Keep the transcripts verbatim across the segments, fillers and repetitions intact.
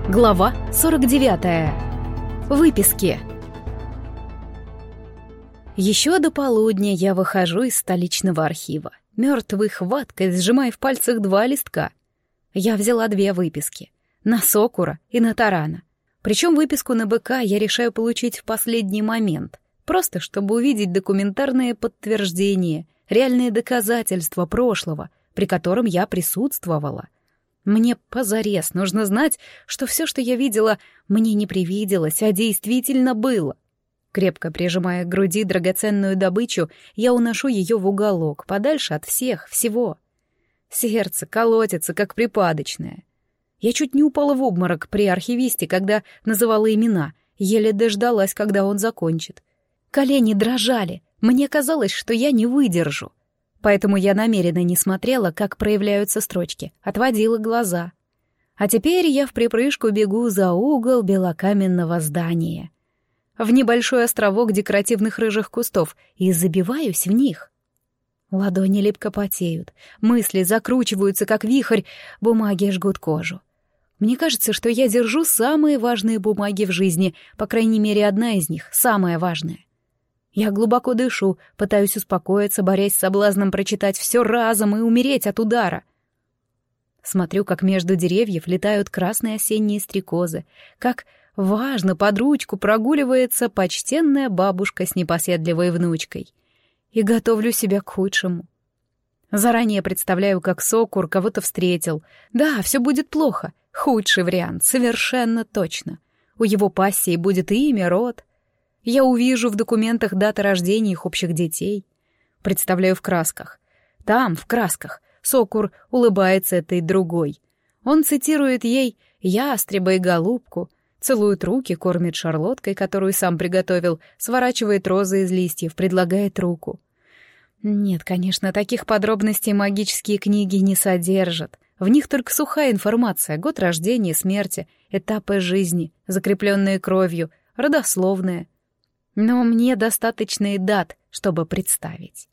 Глава сорок девятая. Выписки. Еще до полудня я выхожу из столичного архива, мертвой хваткой сжимая в пальцах два листка. Я взяла две выписки — на Сокура и на Тарана. Причем выписку на быка я решаю получить в последний момент, просто чтобы увидеть документарные подтверждения, реальные доказательства прошлого, при котором я присутствовала. Мне позарез нужно знать, что все, что я видела, мне не привиделось, а действительно было. Крепко прижимая к груди драгоценную добычу, я уношу ее в уголок, подальше от всех, всего. Сердце колотится, как припадочное. Я чуть не упала в обморок при архивисте, когда называла имена, еле дождалась, когда он закончит. Колени дрожали, мне казалось, что я не выдержу. Поэтому я намеренно не смотрела, как проявляются строчки, отводила глаза. А теперь я вприпрыжку бегу за угол белокаменного здания, в небольшой островок декоративных рыжих кустов, и забиваюсь в них. Ладони липко потеют, мысли закручиваются, как вихрь, бумаги жгут кожу. Мне кажется, что я держу самые важные бумаги в жизни, по крайней мере, одна из них, самая важная. Я глубоко дышу, пытаюсь успокоиться, борясь с соблазном прочитать все разом и умереть от удара. Смотрю, как между деревьев летают красные осенние стрекозы, как важно под ручку прогуливается почтенная бабушка с непоседливой внучкой. И готовлю себя к худшему. Заранее представляю, как Сокур кого-то встретил. Да, все будет плохо. Худший вариант, совершенно точно. У его пассии будет имя, род. Я увижу в документах даты рождения их общих детей. Представляю в красках. Там, в красках, Сокур улыбается этой другой. Он цитирует ей ястреба и голубку, целует руки, кормит шарлоткой, которую сам приготовил, сворачивает розы из листьев, предлагает руку. Нет, конечно, таких подробностей магические книги не содержат. В них только сухая информация, год рождения, смерти, этапы жизни, закрепленные кровью, родословная. Но мне достаточно и дат, чтобы представить.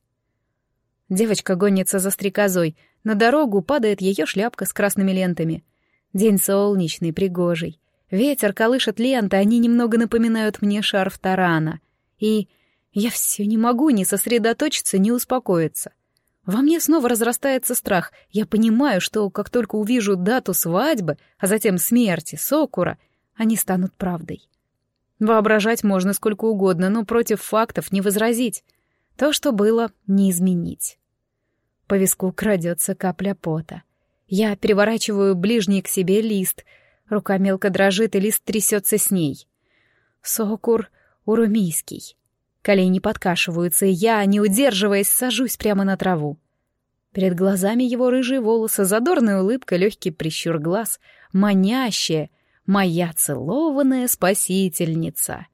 Девочка гонится за стрекозой, на дорогу падает ее шляпка с красными лентами. День солнечный, пригожий. Ветер колышет ленты, они немного напоминают мне шарф Тарана. И я все не могу ни сосредоточиться, ни успокоиться. Во мне снова разрастается страх. Я понимаю, что как только увижу дату свадьбы, а затем смерти Сокура, они станут правдой. Воображать можно сколько угодно, но против фактов не возразить. То, что было, не изменить. По виску крадется капля пота. Я переворачиваю ближний к себе лист. Рука мелко дрожит, и лист трясется с ней. Сокур Урумийский. Колени подкашиваются, и я, не удерживаясь, сажусь прямо на траву. Перед глазами его рыжие волосы, задорная улыбка, легкий прищур глаз, манящая, моя целованная спасительница.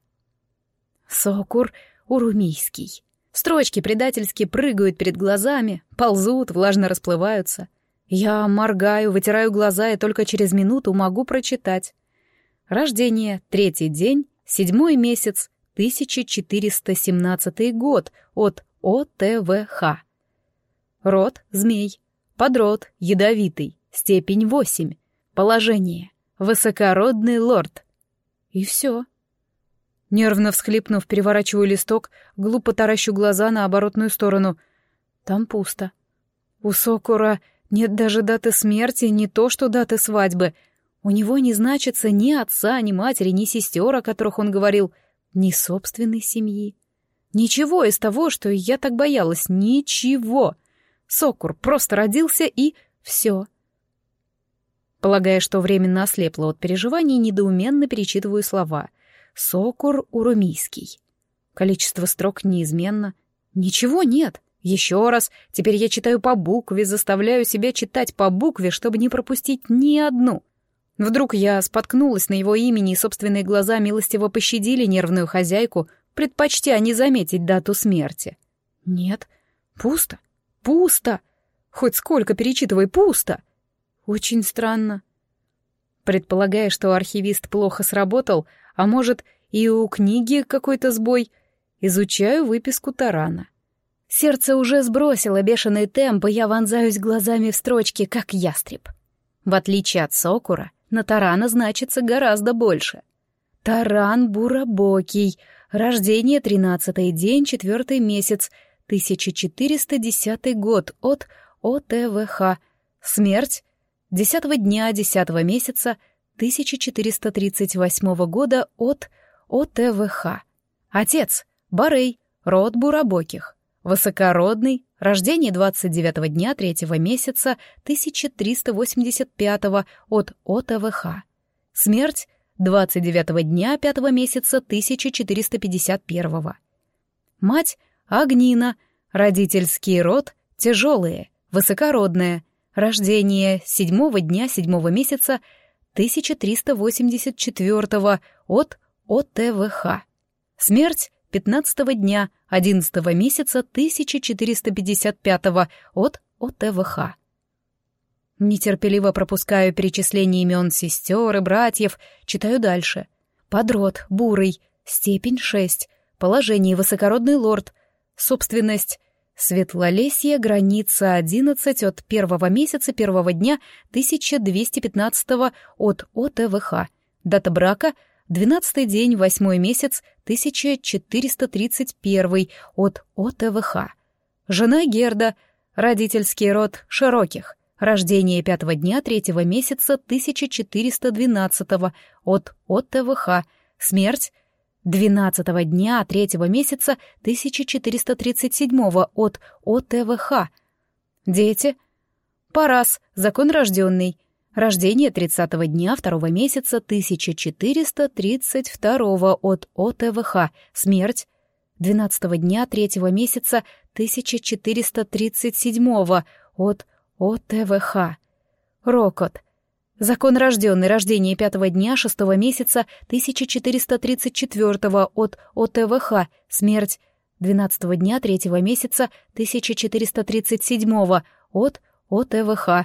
Сокур Урумийский. Строчки предательски прыгают перед глазами, ползут, влажно расплываются. Я моргаю, вытираю глаза и только через минуту могу прочитать. Рождение, третий день, седьмой месяц, тысяча четыреста семнадцатый год, от О Т В Х. Род — змей, подрод — ядовитый, степень восемь, положение — высокородный лорд. И все. Нервно всхлипнув, переворачиваю листок, глупо таращу глаза на оборотную сторону. Там пусто. У Сокура нет даже даты смерти, не то что даты свадьбы. У него не значится ни отца, ни матери, ни сестер, о которых он говорил, ни собственной семьи. Ничего из того, что я так боялась, ничего. Сокур просто родился, и все. Полагая, что временно ослепла от переживаний, недоуменно перечитываю слова. Сокур Урумийский. Количество строк неизменно. Ничего нет. Еще раз. Теперь я читаю по букве, заставляю себя читать по букве, чтобы не пропустить ни одну. Вдруг я споткнулась на его имени, и собственные глаза милостиво пощадили нервную хозяйку, предпочтя не заметить дату смерти. Нет. Пусто. Пусто. Хоть сколько перечитывай, пусто. Очень странно. Предполагая, что архивист плохо сработал, а может, и у книги какой-то сбой, изучаю выписку Тарана. Сердце уже сбросило бешеный темп, и я вонзаюсь глазами в строчки, как ястреб. В отличие от Сокура, на Тарана значится гораздо больше. Таран Буробокий. Рождение тринадцатый день, четвертый месяц, тысяча четыреста десятый год от О Т В Х. Смерть десятого дня десятого месяца тысяча четыреста тридцать восьмого года от О Т В Х. Отец Барей, род Буробоких. Высокородный, рождение двадцать девятого дня третьего месяца тысяча триста восемьдесят пятого от О Т В Х. Смерть двадцать девятого дня пятого месяца тысяча четыреста пятьдесят первого. Мать Агнина, родительский род тяжелые, высокородная, рождение седьмого дня седьмого месяца тысяча триста восемьдесят четвертого от О Т В Х. Смерть пятнадцатого дня одиннадцатого месяца тысяча четыреста пятьдесят пятого от О Т В Х. Нетерпеливо пропускаю перечисление имен сестер и братьев, читаю дальше. Подрод, бурый, степень шесть, положение высокородный лорд, собственность Светлолесье, граница одиннадцать от первого месяца первого дня тысяча двести пятнадцатого от О Т В Х. Дата брака двенадцатый день восьмой месяц тысяча четыреста тридцать первый от О Т В Х. Жена Герда, родительский род Широких. Рождение пятого дня третьего месяца тысяча четыреста двенадцатого от О Т В Х. Смерть двенадцатого дня третьего месяца тысяча четыреста тридцать седьмого от О Т В Х. Дети. Парас, законорожденный. Рождение тридцатого дня второго месяца тысяча четыреста тридцать второго от О Т В Х. Смерть двенадцатого дня третьего месяца тысяча четыреста тридцать седьмого от О Т В Х. Рокот. Законорожденный. Рождение пятого дня шестого месяца тысяча четыреста тридцать четвертого от О Т В Х. Смерть двенадцатого дня третьего месяца тысяча четыреста тридцать седьмого от О Т В Х.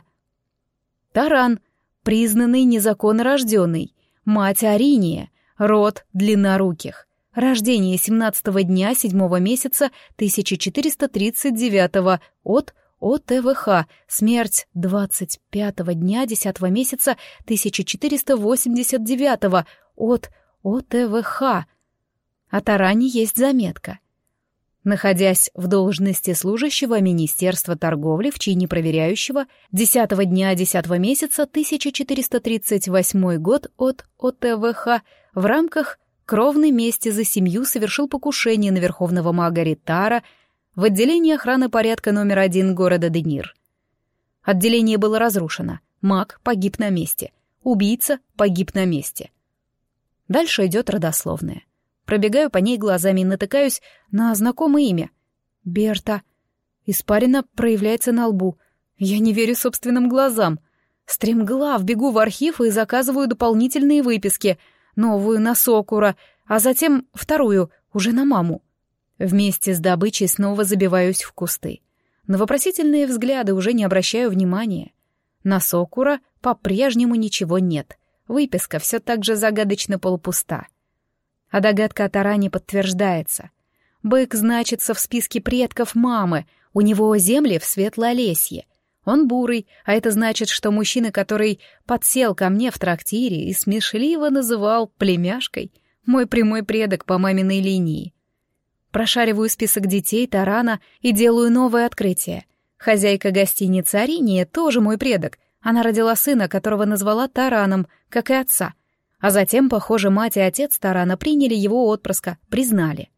Таран. Признанный незаконнорожденный. Мать Ариния. Род длинноруких. Рождение семнадцатого дня седьмого месяца тысяча четыреста тридцать девятого от О Т В Х. Смерть двадцать пятого дня десятого месяца тысяча четыреста восемьдесят девятого от О Т В Х. О Таране есть заметка. Находясь в должности служащего Министерства торговли в чине проверяющего десятого дня десятого месяца тысяча четыреста тридцать восьмой год от О Т В Х, в рамках кровной мести за семью совершил покушение на верховного мага Ритара в отделении охраны порядка номер один города Денир. Отделение было разрушено. Маг погиб на месте. Убийца погиб на месте. Дальше идет родословная. Пробегаю по ней глазами и натыкаюсь на знакомое имя. Берта. Испарина проявляется на лбу. Я не верю собственным глазам. Стремглав бегу в архив и заказываю дополнительные выписки. Новую на Сокура, а затем вторую, уже на маму. Вместе с добычей снова забиваюсь в кусты. На вопросительные взгляды уже не обращаю внимания. На Сокура по-прежнему ничего нет. Выписка все так же загадочно полупуста. А догадка о Таране подтверждается. Бык значится в списке предков мамы, у него земли в Светлолесье. Он бурый, а это значит, что мужчина, который подсел ко мне в трактире и смешливо называл племяшкой, мой прямой предок по маминой линии. Прошариваю список детей Тарана и делаю новое открытие. Хозяйка гостиницы Ариния тоже мой предок. Она родила сына, которого назвала Тараном, как и отца. А затем, похоже, мать и отец Тарана приняли его отпрыска, признали.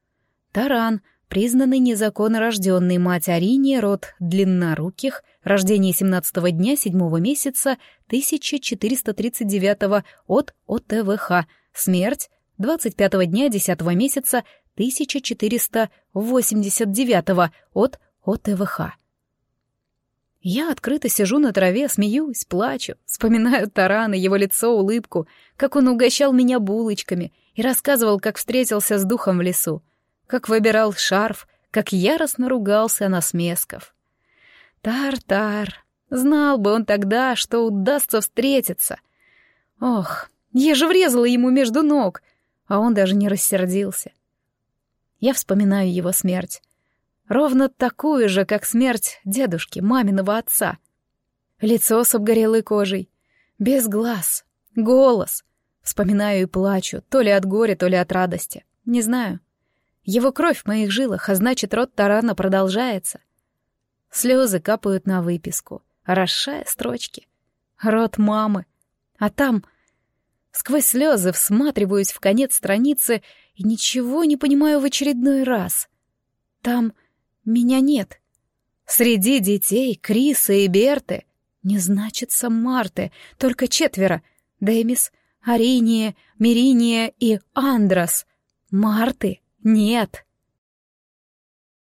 Таран, признанный незаконнорожденный, мать Ариния, род длинноруких, рождение семнадцатого дня седьмого месяца тысяча четыреста тридцать девятого от О Т В Х. Смерть двадцать пятого дня десятого месяца тысяча четыреста восемьдесят девятого от О Т В Х. Я открыто сижу на траве, смеюсь, плачу, вспоминаю Тарана, его лицо, улыбку, как он угощал меня булочками и рассказывал, как встретился с духом в лесу, как выбирал шарф, как яростно ругался на смесков. Тар-тар, знал бы он тогда, что удастся встретиться. Ох, я же врезала ему между ног, а он даже не рассердился. Я вспоминаю его смерть. Ровно такую же, как смерть дедушки, маминого отца. Лицо с обгорелой кожей, Без глаз. Голос. Вспоминаю и плачу, то ли от горя, то ли от радости. Не знаю. Его кровь в моих жилах, а значит, род Тарана продолжается. Слезы капают на выписку, орошая строчки. Род мамы. А там... Сквозь слезы всматриваюсь в конец страницы и ничего не понимаю в очередной раз. Там меня нет. Среди детей Криса и Берты не значится Марты, только четверо. Демис, Ариния, Мириния и Андрос. Марты нет.